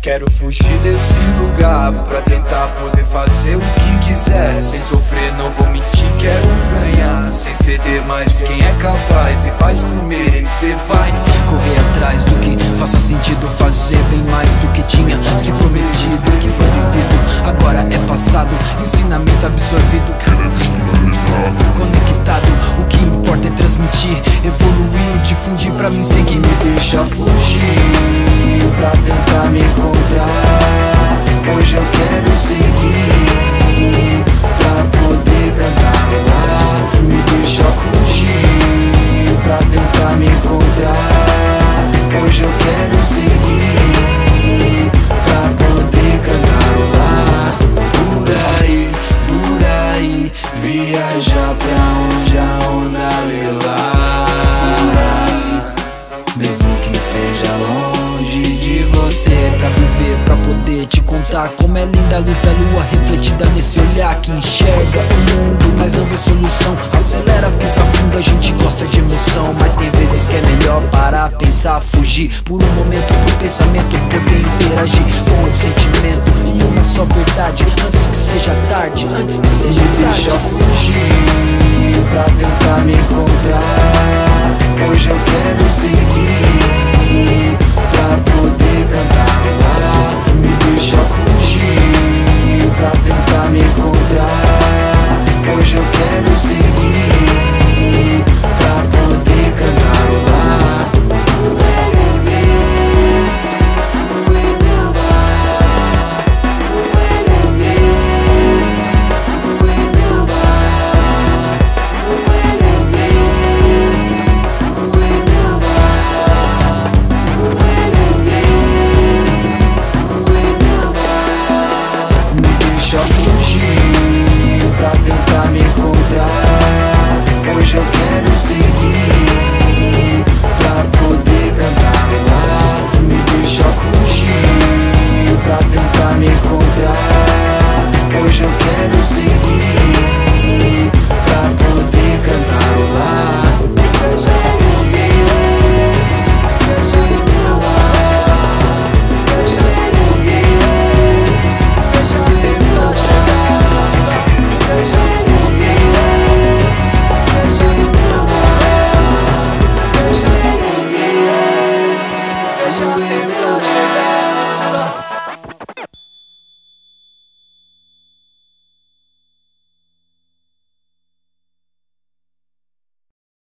Quero fugir desse lugar pra tentar poder fazer o que quiser. Sem sofrer, não vou mentir, quero ganhar. Sem ceder mais quem é capaz e faz por merecer, vai correr atrás do que faça sentido, fazer bem mais do que tinha se prometido. O que foi vivido agora é passado, ensinamento absorvido, conectado. O que importa é transmitir, evoluir, difundir pra mim seguir. Me deixa fugir pra tentar me encontrar. Hoje eu quero seguir pra poder cantar. Me deixa fugir pra tentar me encontrar. Hoje eu quero seguir pra poder cantar. Por aí, viajar pra onde a onda levar. Mesmo que seja longe de você, pra viver, pra poder te contar como é linda a luz da lua refletida nesse olhar que enxerga o mundo, mas não vê solução. Acelera, pisa fundo, a gente gosta de emoção, mas tem vezes que é melhor parar, pensar, fugir por um momento, pro pensamento poder interagir com o sentimento e uma só verdade, antes que seja tarde, antes que seja tarde. Deixa fugir pra tentar me encontrar. Hoje eu quero seguir pra poder cantar. Me deixa fugir pra tentar me encontrar. Hoje eu quero seguir pra poder cantar. Deixa fugir pra tentar me encontrar. Hoje eu quero seguir pra poder cantar. Me deixa fugir pra tentar me encontrar. Hoje eu quero seguir